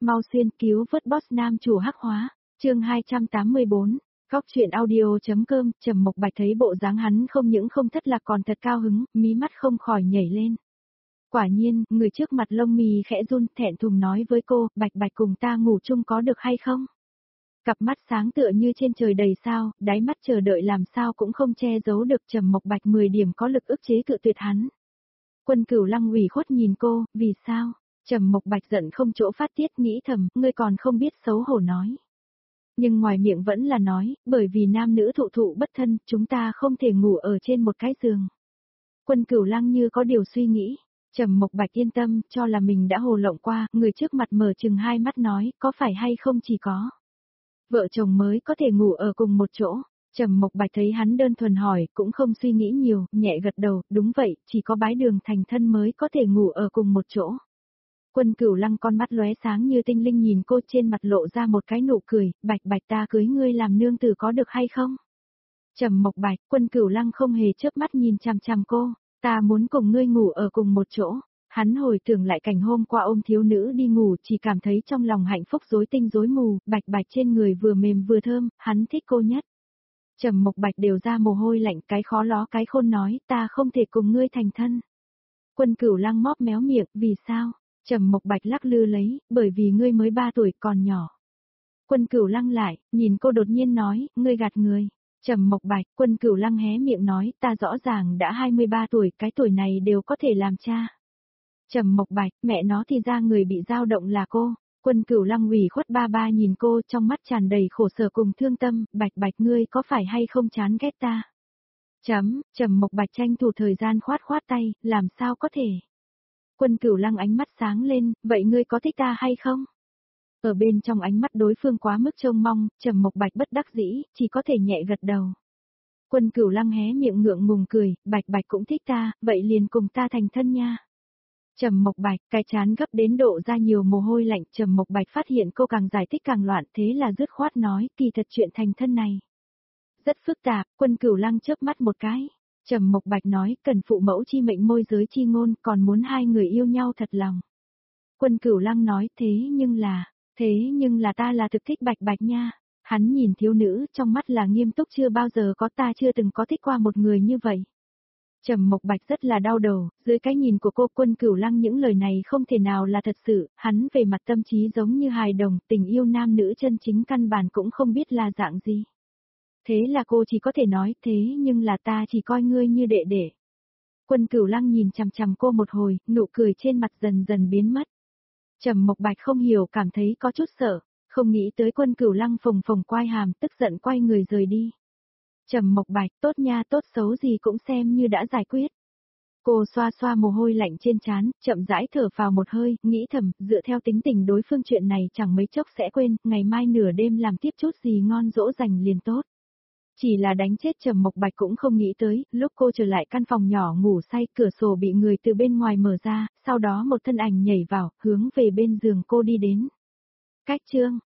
mau xuyên cứu vớt boss nam chủ hắc hóa, chương 284, Góc truyện audio.com, Trầm Mộc Bạch thấy bộ dáng hắn không những không thất lạc còn thật cao hứng, mí mắt không khỏi nhảy lên. Quả nhiên, người trước mặt lông mì khẽ run, thẹn thùng nói với cô, Bạch Bạch cùng ta ngủ chung có được hay không? Cặp mắt sáng tựa như trên trời đầy sao, đáy mắt chờ đợi làm sao cũng không che giấu được. Trầm Mộc Bạch 10 điểm có lực ức chế cự tuyệt hắn. Quân Cửu Lăng ủy khuất nhìn cô, vì sao? Trầm Mộc Bạch giận không chỗ phát tiết, nghĩ thầm, ngươi còn không biết xấu hổ nói. Nhưng ngoài miệng vẫn là nói, bởi vì nam nữ thụ thụ bất thân, chúng ta không thể ngủ ở trên một cái giường. Quân Cửu Lăng như có điều suy nghĩ. Trầm Mộc Bạch yên tâm, cho là mình đã hồ lộng qua, người trước mặt mở chừng hai mắt nói, có phải hay không chỉ có vợ chồng mới có thể ngủ ở cùng một chỗ. Trầm Mộc Bạch thấy hắn đơn thuần hỏi, cũng không suy nghĩ nhiều, nhẹ gật đầu, đúng vậy, chỉ có bái đường thành thân mới có thể ngủ ở cùng một chỗ. Quân Cửu Lăng con mắt lóe sáng như tinh linh nhìn cô, trên mặt lộ ra một cái nụ cười, Bạch Bạch ta cưới ngươi làm nương tử có được hay không? Trầm Mộc Bạch, Quân Cửu Lăng không hề chớp mắt nhìn chằm chằm cô, ta muốn cùng ngươi ngủ ở cùng một chỗ. Hắn hồi tưởng lại cảnh hôm qua ôm thiếu nữ đi ngủ, chỉ cảm thấy trong lòng hạnh phúc rối tinh rối mù, Bạch Bạch trên người vừa mềm vừa thơm, hắn thích cô nhất. Trầm Mộc Bạch đều ra mồ hôi lạnh, cái khó ló cái khôn nói, ta không thể cùng ngươi thành thân. Quân Cửu Lăng móp méo miệng, vì sao? Trầm Mộc Bạch lắc lư lấy, bởi vì ngươi mới 3 tuổi còn nhỏ. Quân Cửu Lăng lại, nhìn cô đột nhiên nói, ngươi gạt người. Trầm Mộc Bạch, Quân Cửu Lăng hé miệng nói, ta rõ ràng đã 23 tuổi, cái tuổi này đều có thể làm cha. Trầm Mộc Bạch, mẹ nó thì ra người bị dao động là cô. Quân Cửu Lăng ủy khuất ba ba nhìn cô, trong mắt tràn đầy khổ sở cùng thương tâm, Bạch Bạch ngươi có phải hay không chán ghét ta? Trầm Mộc Bạch tranh thủ thời gian khoát khoát tay, làm sao có thể? Quân Cửu Lăng ánh mắt sáng lên, vậy ngươi có thích ta hay không? Ở bên trong ánh mắt đối phương quá mức trông mong, Trầm Mộc Bạch bất đắc dĩ, chỉ có thể nhẹ gật đầu. Quân Cửu Lăng hé miệng ngượng ngùng cười, Bạch Bạch cũng thích ta, vậy liền cùng ta thành thân nha. Trầm Mộc Bạch, cái chán gấp đến độ ra nhiều mồ hôi lạnh, Trầm Mộc Bạch phát hiện cô càng giải thích càng loạn, thế là dứt khoát nói, kỳ thật chuyện thành thân này rất phức tạp. Quân Cửu Lăng chớp mắt một cái. Trầm Mộc Bạch nói, cần phụ mẫu chi mệnh môi giới chi ngôn, còn muốn hai người yêu nhau thật lòng. Quân Cửu Lăng nói, thế nhưng là ta là thực thích Bạch Bạch nha. Hắn nhìn thiếu nữ, trong mắt là nghiêm túc, chưa bao giờ có, ta chưa từng có thích qua một người như vậy. Trầm Mộc Bạch rất là đau đầu, dưới cái nhìn của cô, Quân Cửu Lăng những lời này không thể nào là thật sự, hắn về mặt tâm trí giống như hài đồng, tình yêu nam nữ chân chính căn bản cũng không biết là dạng gì. Thế là cô chỉ có thể nói, thế nhưng là ta chỉ coi ngươi như đệ đệ. Quân Cửu Lăng nhìn chằm chằm cô một hồi, nụ cười trên mặt dần dần biến mất. Trầm Mộc Bạch không hiểu, cảm thấy có chút sợ, không nghĩ tới Quân Cửu Lăng phồng phồng quai hàm, tức giận quay người rời đi. Trầm Mộc Bạch, tốt nha, tốt xấu gì cũng xem như đã giải quyết. Cô xoa xoa mồ hôi lạnh trên trán, chậm rãi thở phào một hơi, nghĩ thầm, dựa theo tính tình đối phương chuyện này chẳng mấy chốc sẽ quên, ngày mai nửa đêm làm tiếp chút gì ngon dỗ dành liền tốt. Chỉ là đánh chết Trầm Mộc Bạch cũng không nghĩ tới, lúc cô trở lại căn phòng nhỏ ngủ say, cửa sổ bị người từ bên ngoài mở ra, sau đó một thân ảnh nhảy vào, hướng về bên giường cô đi đến. Cách chương